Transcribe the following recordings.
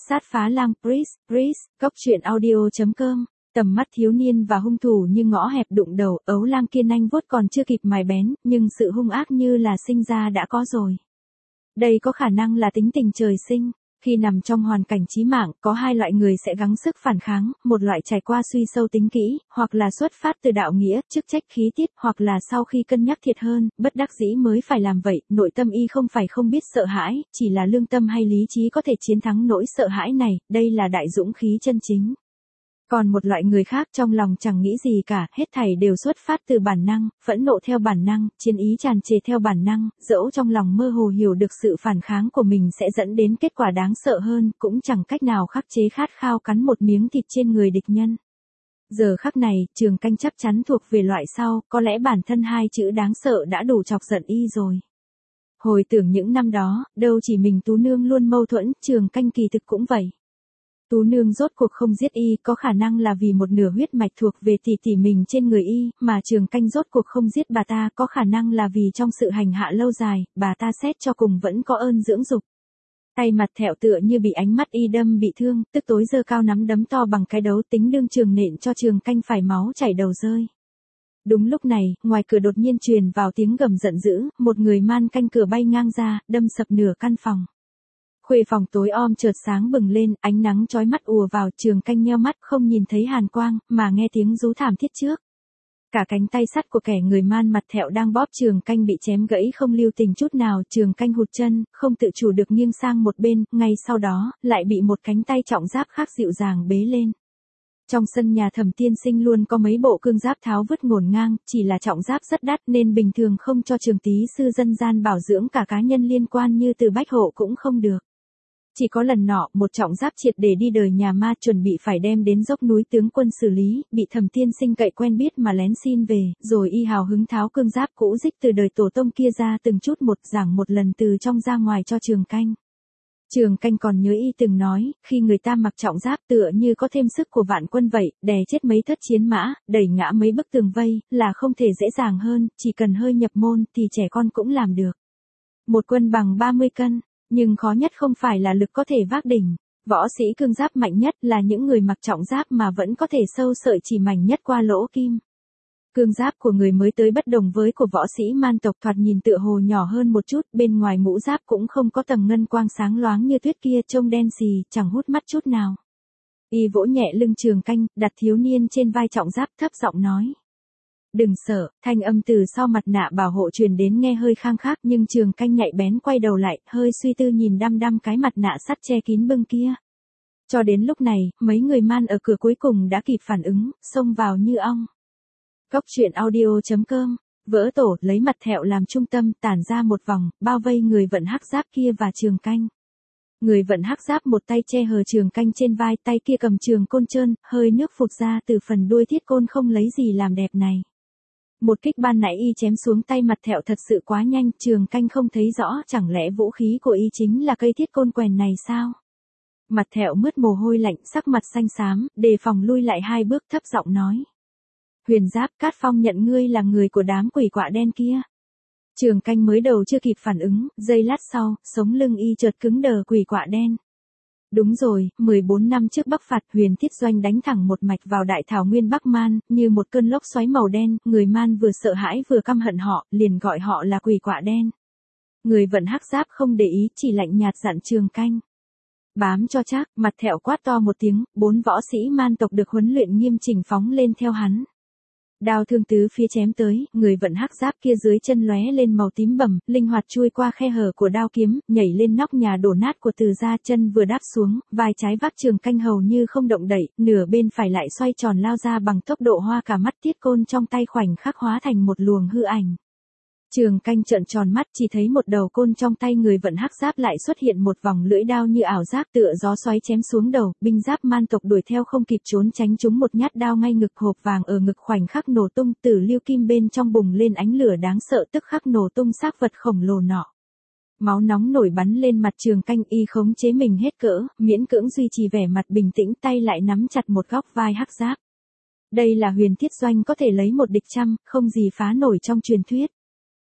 Sát phá lang Pris, cốc truyện audio.com. Tầm mắt thiếu niên và hung thủ như ngõ hẹp đụng đầu, ấu lang kia nanh vuốt còn chưa kịp mài bén, nhưng sự hung ác như là sinh ra đã có rồi. Đây có khả năng là tính tình trời sinh. Khi nằm trong hoàn cảnh chí mạng, có hai loại người sẽ gắng sức phản kháng, một loại trải qua suy sâu tính kỹ, hoặc là xuất phát từ đạo nghĩa, chức trách khí tiết, hoặc là sau khi cân nhắc thiệt hơn, bất đắc dĩ mới phải làm vậy. Nội tâm y không phải không biết sợ hãi, chỉ là lương tâm hay lý trí có thể chiến thắng nỗi sợ hãi này, đây là đại dũng khí chân chính. Còn một loại người khác trong lòng chẳng nghĩ gì cả, hết thảy đều xuất phát từ bản năng, phẫn nộ theo bản năng, chiến ý tràn trề theo bản năng, dẫu trong lòng mơ hồ hiểu được sự phản kháng của mình sẽ dẫn đến kết quả đáng sợ hơn, cũng chẳng cách nào khắc chế khát khao cắn một miếng thịt trên người địch nhân. Giờ khắc này, Trường Canh chắc chắn thuộc về loại sau, có lẽ bản thân hai chữ đáng sợ đã đủ chọc giận y rồi. Hồi tưởng những năm đó, đâu chỉ mình Tú Nương luôn mâu thuẫn, Trường Canh kỳ thực cũng vậy. Tú Nương rốt cuộc không giết y, có khả năng là vì một nửa huyết mạch thuộc về tỷ tỷ mình trên người y, mà Trường Canh rốt cuộc không giết bà ta, có khả năng là vì trong sự hành hạ lâu dài, bà ta xét cho cùng vẫn có ơn dưỡng dục. Tay mặt thẹo tựa như bị ánh mắt y đâm bị thương, tức tối giơ cao nắm đấm to bằng cái đấu tính đương trường nện cho Trường Canh phải máu chảy đầu rơi. Đúng lúc này, ngoài cửa đột nhiên truyền vào tiếng gầm giận dữ, một người man canh cửa bay ngang ra, đâm sập nửa căn phòng. Khuê phòng tối om chợt sáng bừng lên, ánh nắng chói mắt ùa vào, Trường Canh nheo mắt không nhìn thấy hàn quang, mà nghe tiếng rú thảm thiết trước. Cả cánh tay sắt của kẻ người man mặt thẹo đang bóp Trường Canh bị chém gãy không lưu tình chút nào, Trường Canh hụt chân, không tự chủ được nghiêng sang một bên, ngay sau đó, lại bị một cánh tay trọng giáp khác dịu dàng bế lên. Trong sân nhà Thẩm tiên sinh luôn có mấy bộ cương giáp tháo vứt ngổn ngang, chỉ là trọng giáp rất đắt nên bình thường không cho Trường tí sư dân gian bảo dưỡng cả cá nhân liên quan như Từ Bách Hộ cũng không được. Chỉ có lần nọ, một trọng giáp triệt để đi đời nhà ma chuẩn bị phải đem đến dốc núi tướng quân xử lý, bị Thẩm tiên sinh cậy quen biết mà lén xin về, rồi y hào hứng tháo cương giáp cũ dích từ đời tổ tông kia ra từng chút một giảng một lần từ trong ra ngoài cho Trường Canh. Trường Canh còn nhớ y từng nói, khi người ta mặc trọng giáp tựa như có thêm sức của vạn quân vậy, đè chết mấy thất chiến mã, đẩy ngã mấy bức tường vây, là không thể dễ dàng hơn, chỉ cần hơi nhập môn thì trẻ con cũng làm được. Một quân bằng 30 cân. Nhưng khó nhất không phải là lực có thể vác đỉnh, võ sĩ cương giáp mạnh nhất là những người mặc trọng giáp mà vẫn có thể sâu sợi chỉ mảnh nhất qua lỗ kim. Cương giáp của người mới tới bất đồng với của võ sĩ man tộc, thoạt nhìn tựa hồ nhỏ hơn một chút, bên ngoài mũ giáp cũng không có tầng ngân quang sáng loáng như tuyết kia, trông đen xì, chẳng hút mắt chút nào. Y vỗ nhẹ lưng Trường Canh, đặt thiếu niên trên vai trọng giáp, thấp giọng nói. Đừng sợ, thanh âm từ sau mặt nạ bảo hộ truyền đến nghe hơi khang khác, nhưng Trường Canh nhạy bén quay đầu lại, hơi suy tư nhìn đăm đăm cái mặt nạ sắt che kín bưng kia. Cho đến lúc này, mấy người man ở cửa cuối cùng đã kịp phản ứng, xông vào như ong. Cốc truyện audio.com, vỡ tổ, lấy mặt thẹo làm trung tâm, tản ra một vòng, bao vây người vận hắc giáp kia và Trường Canh. Người vận hắc giáp một tay che hờ Trường Canh trên vai, tay kia cầm trường côn trơn, hơi nước phụt ra từ phần đuôi thiết côn không lấy gì làm đẹp này. Một kích ban nãy y chém xuống tay mặt thẹo thật sự quá nhanh, Trường Canh không thấy rõ, chẳng lẽ vũ khí của y chính là cây thiết côn quèn này sao? Mặt thẹo mướt mồ hôi lạnh, sắc mặt xanh xám, đề phòng lui lại hai bước, thấp giọng nói. Huyền Giáp, Cát Phong nhận ngươi là người của đám quỷ quạ đen kia. Trường Canh mới đầu chưa kịp phản ứng, giây lát sau, sống lưng y chợt cứng đờ, quỷ quạ đen. Đúng rồi, 14 năm trước Bắc phạt, Huyền Thiết Doanh đánh thẳng một mạch vào đại thảo nguyên Bắc Man, như một cơn lốc xoáy màu đen, người Man vừa sợ hãi vừa căm hận họ, liền gọi họ là quỷ quạ đen. Người vận hắc giáp không để ý, chỉ lạnh nhạt dặn Trường Canh. Bám cho chắc, mặt thẹo quát to một tiếng, 4 võ sĩ man tộc được huấn luyện nghiêm chỉnh phóng lên theo hắn. Đao thương tứ phía chém tới, người vận hắc giáp kia dưới chân lóe lên màu tím bầm, linh hoạt chui qua khe hở của đao kiếm, nhảy lên nóc nhà đổ nát của Từ gia, chân vừa đáp xuống, vai trái vác Trường Canh hầu như không động đậy, nửa bên phải lại xoay tròn lao ra bằng tốc độ hoa cả mắt, tiết côn trong tay khoảnh khắc hóa thành một luồng hư ảnh. Trường Canh trợn tròn mắt, chỉ thấy một đầu côn trong tay người vận hắc giáp lại xuất hiện một vòng lưỡi đao như ảo giác, tựa gió xoáy chém xuống đầu, binh giáp man tộc đuổi theo không kịp trốn tránh, trúng một nhát đao ngay ngực, hộp vàng ở ngực khoảnh khắc nổ tung, tử lưu kim bên trong bùng lên ánh lửa đáng sợ, tức khắc nổ tung xác vật khổng lồ nọ. Máu nóng nổi bắn lên mặt Trường Canh, y khống chế mình hết cỡ, miễn cưỡng duy trì vẻ mặt bình tĩnh, tay lại nắm chặt một góc vai hắc giáp. Đây là Huyền Thiết Doanh có thể lấy một địch trăm, không gì phá nổi trong truyền thuyết.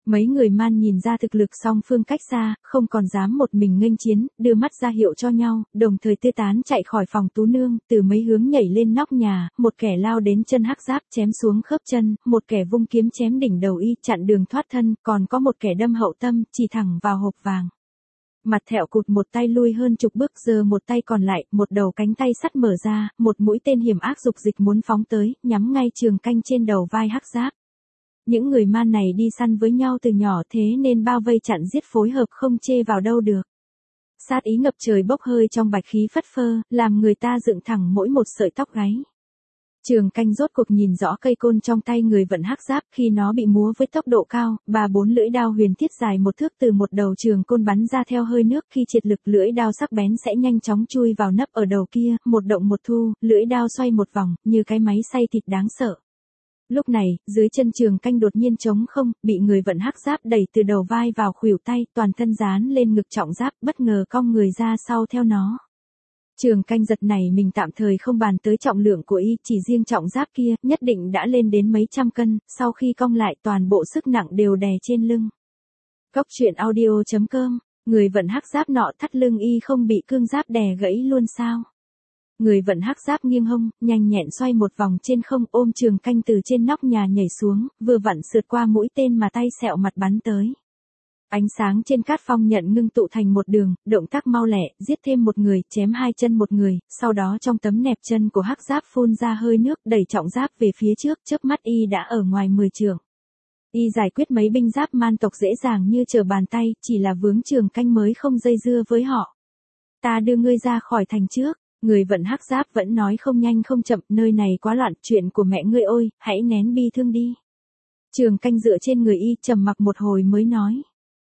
Mấy người man nhìn ra thực lực song phương cách xa, không còn dám một mình nghênh chiến, đưa mắt ra hiệu cho nhau, đồng thời tê tán chạy khỏi phòng Tú Nương, từ mấy hướng nhảy lên nóc nhà, một kẻ lao đến chân Hắc Giáp chém xuống khớp chân, một kẻ vung kiếm chém đỉnh đầu y chặn đường thoát thân, còn có một kẻ đâm hậu tâm, chỉ thẳng vào hộp vàng. Mặt Thẹo Cụt một tay lui hơn chục bước, giơ một tay còn lại, một đầu cánh tay sắt mở ra, một mũi tên hiểm ác dục dịch muốn phóng tới, nhắm ngay Trường Canh trên đầu vai Hắc Giáp. Những người man này đi săn với nhau từ nhỏ thế nên bao vây chặn giết phối hợp không chê vào đâu được. Sát ý ngập trời bốc hơi trong bạch khí phất phơ, làm người ta dựng thẳng mỗi một sợi tóc gáy. Trường Canh rốt cuộc nhìn rõ cây côn trong tay người vận Hắc Giáp khi nó bị múa với tốc độ cao, 3-4 lưỡi đao huyền thiết dài một thước từ một đầu trường côn bắn ra theo hơi nước, khi triệt lực lưỡi đao sắc bén sẽ nhanh chóng chui vào nấp ở đầu kia, một động một thu, lưỡi đao xoay một vòng, như cái máy xay thịt đáng sợ. Lúc này, dưới chân Trường Canh đột nhiên trống không, bị người vận Hắc Giáp đẩy từ đầu vai vào khuỷu tay, toàn thân dán lên ngực trọng giáp, bất ngờ cong người ra sau theo nó. Trường Canh giật này mình tạm thời không bàn tới trọng lượng của y, chỉ riêng trọng giáp kia, nhất định đã lên đến mấy trăm cân, sau khi cong lại toàn bộ sức nặng đều đè trên lưng. Góc truyện audio.com, người vận Hắc Giáp nọ thắt lưng y không bị cương giáp đè gãy luôn sao? Người vận Hắc Giáp nghiêng hông, nhanh nhẹn xoay một vòng trên không, ôm Trường Canh từ trên nóc nhà nhảy xuống, vừa vặn sượt qua mũi tên mà tay sẹo mặt bắn tới. Ánh sáng trên cát phong nhận ngưng tụ thành một đường, động tác mau lẹ, giết thêm một người, chém hai chân một người, sau đó trong tấm nẹp chân của Hắc Giáp phun ra hơi nước, đẩy trọng giáp về phía trước, chớp mắt y đã ở ngoài 10 trượng. Y giải quyết mấy binh giáp man tộc dễ dàng như trở bàn tay, chỉ là vướng Trường Canh mới không dây dưa với họ. Ta đưa ngươi ra khỏi thành trước. Người vận Hắc Giáp vẫn nói không nhanh không chậm, nơi này quá loạn, chuyện của mẹ ngươi ôi, hãy nén bi thương đi. Trường Canh dựa trên người y, trầm mặc một hồi mới nói.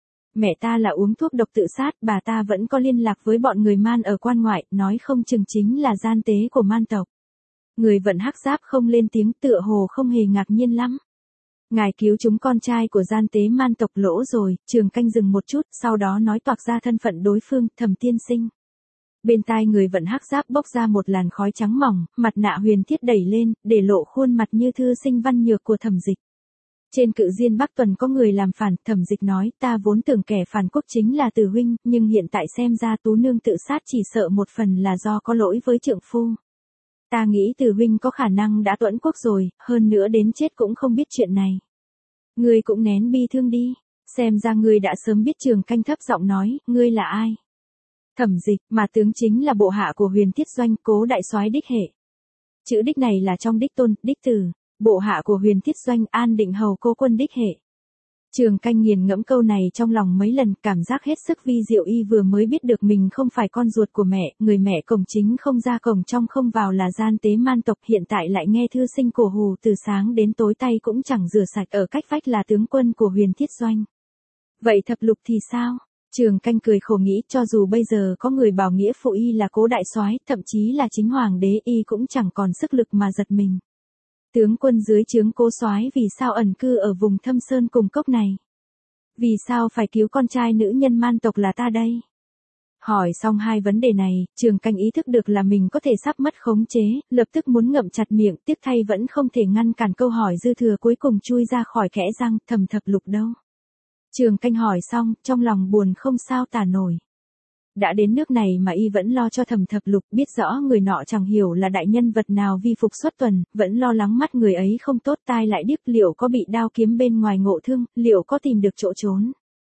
Mẹ ta là uống thuốc độc tự sát, bà ta vẫn có liên lạc với bọn người man ở quan ngoại, nói không chừng chính là gian tế của man tộc. Người vận Hắc Giáp không lên tiếng, tựa hồ không hề ngạc nhiên lắm. Ngài cứu chúng con trai của gian tế man tộc lỗ rồi. Trường Canh dừng một chút, sau đó nói toạc ra thân phận đối phương, Thẩm tiên sinh. Bên tai người vận Hắc Giáp bốc ra một làn khói trắng mỏng, mặt nạ huyền thiết đẩy lên, để lộ khuôn mặt như thư sinh văn nhược của Thẩm Dịch. Trên Cự Diên Bắc Tuần có người làm phản, Thẩm Dịch nói, ta vốn tưởng kẻ phản quốc chính là Từ huynh, nhưng hiện tại xem ra Tú Nương tự sát chỉ sợ một phần là do có lỗi với trượng phu. Ta nghĩ Từ huynh có khả năng đã tuẫn quốc rồi, hơn nữa đến chết cũng không biết chuyện này. Ngươi cũng nén bi thương đi, xem ra ngươi đã sớm biết. Trường Canh thấp giọng nói, ngươi là ai? Thẩm Dịch, mà tướng chính là bộ hạ của Huyền Thiết Doanh, Cố đại soái đích hệ. Chữ đích này là trong đích tôn, đích tử, bộ hạ của Huyền Thiết Doanh, An Định hầu cố quân đích hệ. Trường Canh nghiền ngẫm câu này trong lòng mấy lần, cảm giác hết sức vi diệu. Y vừa mới biết được mình không phải con ruột của mẹ, người mẹ cổng chính không ra cổng trong không vào là gian tế man tộc, hiện tại lại nghe thư sinh cổ hù từ sáng đến tối tay cũng chẳng rửa sạch, ở cách vách là tướng quân của Huyền Thiết Doanh. Vậy thập lục thì sao? Trường Canh cười khổ nghĩ, cho dù bây giờ có người bảo nghĩa phụ y là Cố đại soái, thậm chí là chính hoàng đế, y cũng chẳng còn sức lực mà giật mình. Tướng quân dưới trướng Cố soái vì sao ẩn cư ở vùng thâm sơn cùng cốc này? Vì sao phải cứu con trai nữ nhân man tộc là ta đây? Hỏi xong hai vấn đề này, Trường Canh ý thức được là mình có thể sắp mất khống chế, lập tức muốn ngậm chặt miệng, tiếc thay vẫn không thể ngăn cản câu hỏi dư thừa cuối cùng chui ra khỏi kẽ răng, Thẩm thập lục đâu? Trường Canh hỏi xong, trong lòng buồn không sao tả nổi. Đã đến nước này mà y vẫn lo cho Thẩm thập lục, biết rõ người nọ chẳng hiểu là đại nhân vật nào vi phục xuất tuần, vẫn lo lắng mắt người ấy không tốt, tai lại điếc, liệu có bị đao kiếm bên ngoài ngộ thương, liệu có tìm được chỗ trốn.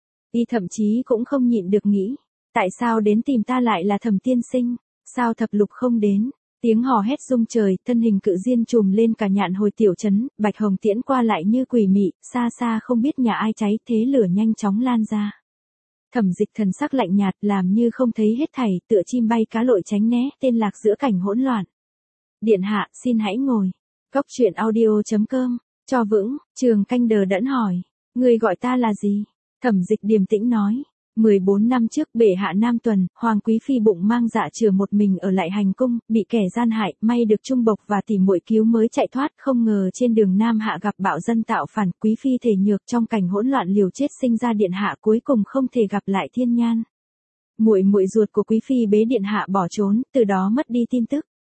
Y thậm chí cũng không nhịn được nghĩ, tại sao đến tìm ta lại là Thẩm tiên sinh, sao thập lục không đến. Tiếng hò hét rung trời, thân hình Cự Diên trùm lên cả nhạn hồi tiểu trấn, bạch hồng tiễn qua lại như quỷ mị, xa xa không biết nhà ai cháy, thế lửa nhanh chóng lan ra. Thẩm Dịch thần sắc lạnh nhạt, làm như không thấy hết thảy, tựa chim bay cá lội tránh né, tên lạc giữa cảnh hỗn loạn. Điện hạ, xin hãy ngồi. Góc truyện audio.com, cho vững. Trường Canh đờ đẫn hỏi, người gọi ta là gì? Thẩm Dịch điềm tĩnh nói. 14 năm trước, bệ hạ Nam Tuần, Hoàng Quý Phi bụng mang dạ chửa một mình ở lại hành cung, bị kẻ gian hại, may được Trung Bộc và tỷ muội cứu mới chạy thoát, không ngờ trên đường Nam Hạ gặp bạo dân tạo phản, Quý Phi thể nhược trong cảnh hỗn loạn liều chết sinh ra điện hạ, cuối cùng không thể gặp lại thiên nhan. Muội muội ruột của Quý Phi bế điện hạ bỏ trốn, từ đó mất đi tin tức.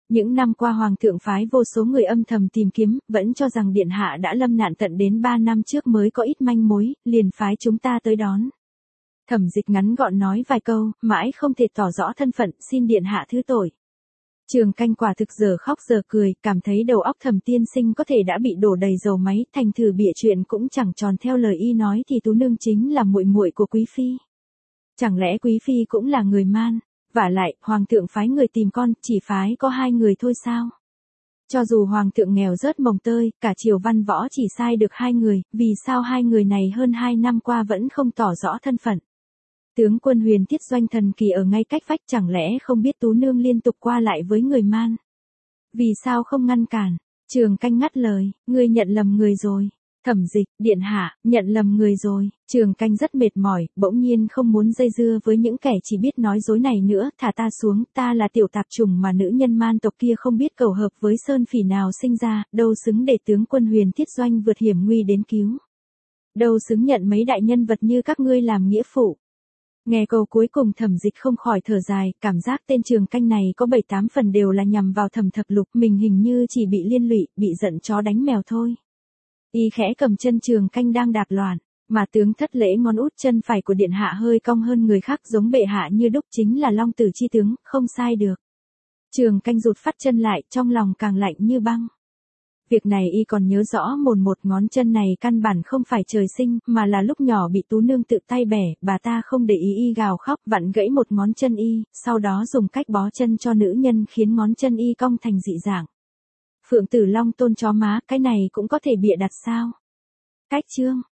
Những năm qua hoàng thượng phái vô số người âm thầm tìm kiếm, vẫn cho rằng điện hạ đã lâm nạn tận đến 3 năm trước mới có ít manh mối, liền phái chúng ta tới đón. Thẩm Dịch ngắn gọn nói vài câu, mãi không thể tỏ rõ thân phận, xin điện hạ thứ tội. Trường Canh quả thực giờ khóc giờ cười, cảm thấy đầu óc Thẩm tiên sinh có thể đã bị đổ đầy dầu máy, thành thử bịa chuyện cũng chẳng tròn theo lời y nói thì Tú nương chính là muội muội của quý phi. Chẳng lẽ quý phi cũng là người man? Vả lại, hoàng thượng phái người tìm con, chỉ phái có 2 người thôi sao? Cho dù hoàng thượng nghèo rớt mồng tơi, cả triều văn võ chỉ sai được 2 người, vì sao 2 người này hơn 2 năm qua vẫn không tỏ rõ thân phận? Tướng quân Huyền Thiết Doanh thần kỳ ở ngay cách vách, chẳng lẽ không biết Tú nương liên tục qua lại với người man? Vì sao không ngăn cản? Trường Canh ngắt lời, ngươi nhận lầm người rồi. Thẩm Dịch, điện hạ, nhận lầm người rồi. Trường Canh rất mệt mỏi, bỗng nhiên không muốn dây dưa với những kẻ chỉ biết nói dối này nữa, thả ta xuống, ta là tiểu tạp chủng mà nữ nhân man tộc kia không biết cầu hợp với sơn phỉ nào sinh ra, đâu xứng để tướng quân Huyền Thiết Doanh vượt hiểm nguy đến cứu. Đâu xứng nhận mấy đại nhân vật như các ngươi làm nghĩa phụ. Nghe câu cuối cùng Thẩm Dịch không khỏi thở dài, cảm giác tên Trường Canh này có 7-8 phần đều là nhằm vào Thẩm Thập Lục, mình hình như chỉ bị liên lụy, bị giận chó đánh mèo thôi. Y khẽ cầm chân Trường Canh đang đạp loạn, mà tướng thất lễ ngón út chân phải của điện hạ hơi cong hơn người khác, giống bệ hạ như đúc, chính là Long Tử chi tướng, không sai được. Trường Canh rụt phát chân lại, trong lòng càng lạnh như băng. Việc này y còn nhớ rõ một ngón chân này căn bản không phải trời sinh, mà là lúc nhỏ bị Tú nương tự tay bẻ, bà ta không để ý y gào khóc, vặn gãy một ngón chân y, sau đó dùng cách bó chân cho nữ nhân khiến ngón chân y cong thành dị dạng. Phượng Tử Long Tôn chó má, cái này cũng có thể bịa đặt sao? Cách chương